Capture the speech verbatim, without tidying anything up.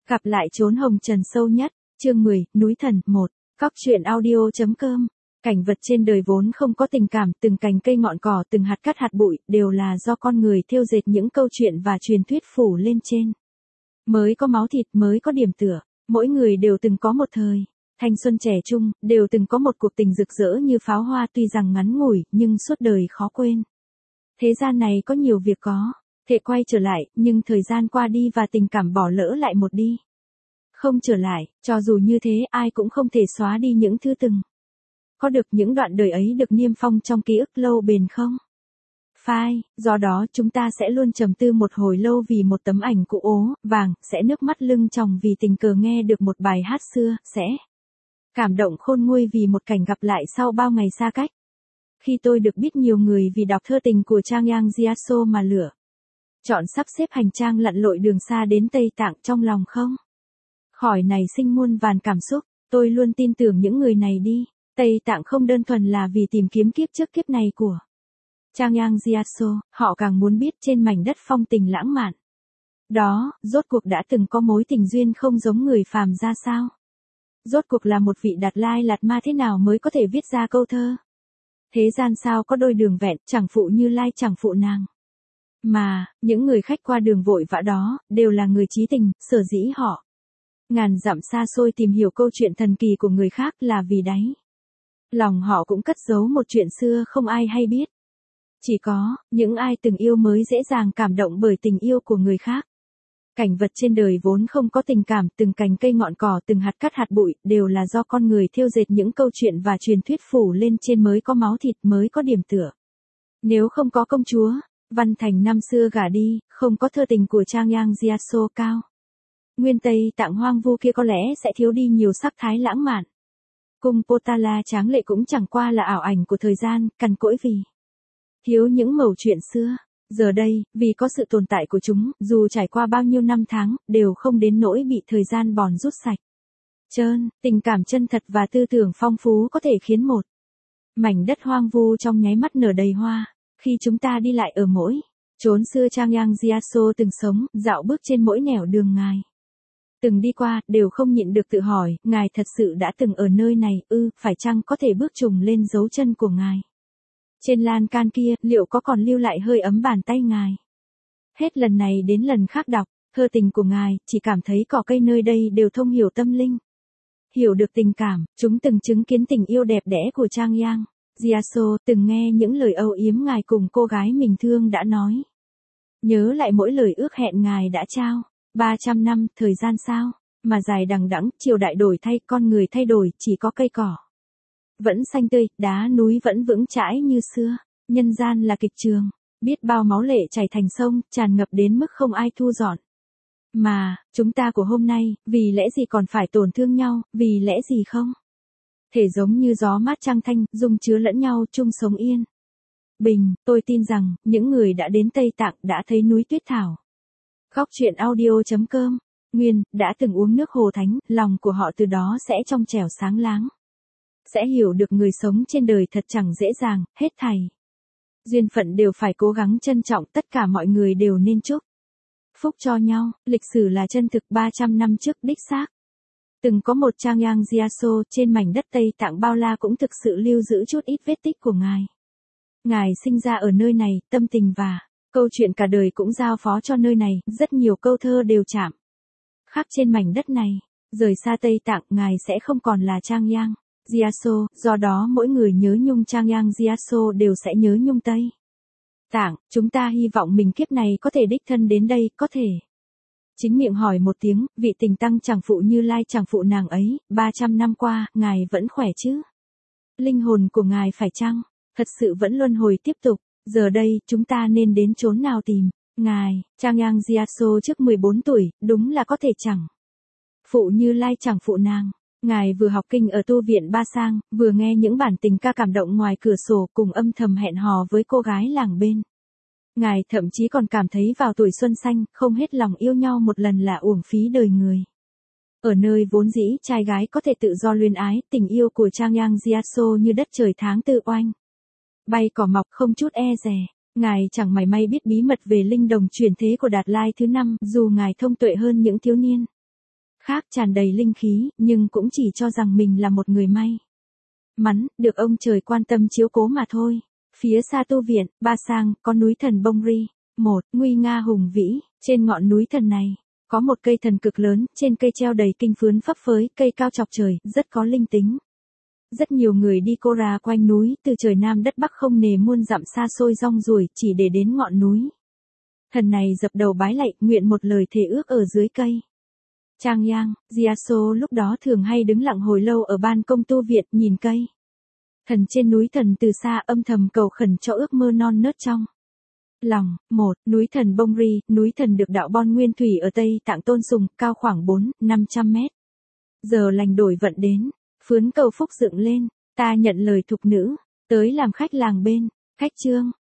Gặp lại chốn hồng trần sâu nhất, chương mười, núi thần, một, Cóc truyện audio.com. Cảnh vật trên đời vốn không có tình cảm, từng cành cây ngọn cỏ, từng hạt cát hạt bụi, đều là do con người thêu dệt những câu chuyện và truyền thuyết phủ lên trên. Mới có máu thịt, mới có điểm tựa, mỗi người đều từng có một thời, thanh xuân trẻ trung, đều từng có một cuộc tình rực rỡ như pháo hoa, tuy rằng ngắn ngủi, nhưng suốt đời khó quên. Thế gian này có nhiều việc có thể quay trở lại, nhưng thời gian qua đi và tình cảm bỏ lỡ lại một đi. Không trở lại, cho dù như thế ai cũng không thể xóa đi những thứ từng có được, những đoạn đời ấy được niêm phong trong ký ức lâu bền không phai, do đó chúng ta sẽ luôn trầm tư một hồi lâu vì một tấm ảnh cũ ố, vàng, sẽ nước mắt lưng tròng vì tình cờ nghe được một bài hát xưa, sẽ cảm động khôn nguôi vì một cảnh gặp lại sau bao ngày xa cách. Khi tôi được biết nhiều người vì đọc thơ tình của Trang Yang Jiaso mà lựa chọn sắp xếp hành trang lặn lội đường xa đến Tây Tạng, trong lòng không khỏi nảy sinh muôn vàn cảm xúc. Tôi luôn tin tưởng những người này đi Tây Tạng không đơn thuần là vì tìm kiếm kiếp trước kiếp này của Trang Yang Jiaso, họ càng muốn biết trên mảnh đất phong tình lãng mạn đó, rốt cuộc đã từng có mối tình duyên không giống người phàm ra sao. Rốt cuộc là một vị Đạt Lai Lạt Ma thế nào mới có thể viết ra câu thơ thế gian sao có đôi đường vẹn, chẳng phụ Như Lai chẳng phụ nàng. Mà, những người khách qua đường vội vã đó, đều là người trí tình, sở dĩ họ ngàn dặm xa xôi tìm hiểu câu chuyện thần kỳ của người khác là vì đáy lòng họ cũng cất giấu một chuyện xưa không ai hay biết. Chỉ có những ai từng yêu mới dễ dàng cảm động bởi tình yêu của người khác. Cảnh vật trên đời vốn không có tình cảm, từng cành cây ngọn cỏ, từng hạt cát hạt bụi, đều là do con người thêu dệt những câu chuyện và truyền thuyết phủ lên trên mới có máu thịt, mới có điểm tựa. Nếu không có công chúa Văn Thành năm xưa gả đi, không có thơ tình của Trang Yang Jiaso cao nguyên Tây Tạng hoang vu kia có lẽ sẽ thiếu đi nhiều sắc thái lãng mạn. Cung Potala tráng lệ cũng chẳng qua là ảo ảnh của thời gian, cằn cỗi vì thiếu những mẩu chuyện xưa. Giờ đây, vì có sự tồn tại của chúng, dù trải qua bao nhiêu năm tháng, đều không đến nỗi bị thời gian bòn rút sạch. Trơn, tình cảm chân thật và tư tưởng phong phú có thể khiến một mảnh đất hoang vu trong nháy mắt nở đầy hoa. Khi chúng ta đi lại ở mỗi chốn xưa Trang Yang Jiaso từng sống, dạo bước trên mỗi nẻo đường ngài từng đi qua, đều không nhịn được tự hỏi, ngài thật sự đã từng ở nơi này ư, phải chăng có thể bước trùng lên dấu chân của ngài? Trên lan can kia, liệu có còn lưu lại hơi ấm bàn tay ngài? Hết lần này đến lần khác đọc thơ tình của ngài, chỉ cảm thấy cỏ cây nơi đây đều thông hiểu tâm linh, hiểu được tình cảm. Chúng từng chứng kiến tình yêu đẹp đẽ của Trang Yang Jiaso, từng nghe những lời âu yếm ngài cùng cô gái mình thương đã nói. Nhớ lại mỗi lời ước hẹn ngài đã trao. ba trăm năm, thời gian sao mà dài đằng đẵng, triều đại đổi thay, con người thay đổi, chỉ có cây cỏ vẫn xanh tươi, đá núi vẫn vững chãi như xưa. Nhân gian là kịch trường, biết bao máu lệ chảy thành sông, tràn ngập đến mức không ai thu dọn. Mà, chúng ta của hôm nay, vì lẽ gì còn phải tổn thương nhau, vì lẽ gì không thể giống như gió mát trăng thanh, dung chứa lẫn nhau, chung sống yên bình. Tôi tin rằng, những người đã đến Tây Tạng đã thấy núi tuyết thảo. Cóc truyện audio.com. Nguyên, đã từng uống nước hồ thánh, lòng của họ từ đó sẽ trong trẻo sáng láng. Sẽ hiểu được người sống trên đời thật chẳng dễ dàng, hết thảy duyên phận đều phải cố gắng trân trọng, tất cả mọi người đều nên chúc phúc cho nhau. Lịch sử là chân thực. Ba trăm năm trước đích xác từng có một Trang Yang Jiaso trên mảnh đất Tây Tạng bao la, cũng thực sự lưu giữ chút ít vết tích của ngài. Ngài sinh ra ở nơi này, tâm tình và câu chuyện cả đời cũng giao phó cho nơi này, rất nhiều câu thơ đều chạm khắc trên mảnh đất này. Rời xa Tây Tạng, ngài sẽ không còn là Trang Yang Jiaso, do đó mỗi người nhớ nhung Trang Yang Jiaso đều sẽ nhớ nhung Tây Tạng. Chúng ta hy vọng mình kiếp này có thể đích thân đến đây, có thể chính miệng hỏi một tiếng, vị tình tăng chẳng phụ Như Lai chẳng phụ nàng ấy, ba trăm năm qua, ngài vẫn khỏe chứ? Linh hồn của ngài phải chăng thật sự vẫn luân hồi tiếp tục? Giờ đây, chúng ta nên đến chốn nào tìm ngài? Trang Yang Jiaso trước mười bốn tuổi, đúng là có thể chẳng phụ Như Lai chẳng phụ nàng. Ngài vừa học kinh ở tu viện Ba Sang, vừa nghe những bản tình ca cảm động ngoài cửa sổ, cùng âm thầm hẹn hò với cô gái làng bên. Ngài thậm chí còn cảm thấy vào tuổi xuân xanh, không hết lòng yêu nhau một lần là uổng phí đời người. Ở nơi vốn dĩ trai gái có thể tự do luyến ái, tình yêu của Trang Yang Jiaso như đất trời tháng tư oanh bay cỏ mọc, không chút e dè. Ngài chẳng mảy may biết bí mật về linh đồng truyền thế của Đạt Lai thứ năm, dù ngài thông tuệ hơn những thiếu niên khác tràn đầy linh khí, nhưng cũng chỉ cho rằng mình là một người may mắn, được ông trời quan tâm chiếu cố mà thôi. Phía xa tu viện, Ba Sang, có núi thần Bông Ri. Một, nguy nga hùng vĩ, trên ngọn núi thần này, có một cây thần cực lớn, trên cây treo đầy kinh phướn phấp phới, cây cao chọc trời, rất có linh tính. Rất nhiều người đi cô ra quanh núi, từ trời Nam đất Bắc không nề muôn dặm xa xôi rong ruổi, chỉ để đến ngọn núi. Thần này dập đầu bái lạy, nguyện một lời thề ước ở dưới cây. Trang Yang, Giaso lúc đó thường hay đứng lặng hồi lâu ở ban công tu viện, nhìn cây thần trên núi thần từ xa, âm thầm cầu khẩn cho ước mơ non nớt trong lòng. Một, núi thần Bông Ri, núi thần được đạo Bon Nguyên Thủy ở Tây Tạng tôn sùng, cao khoảng bốn đến năm trăm mét. Giờ lành đổi vận đến, phướn cầu phúc dựng lên, ta nhận lời thục nữ, tới làm khách làng bên. Khách trương,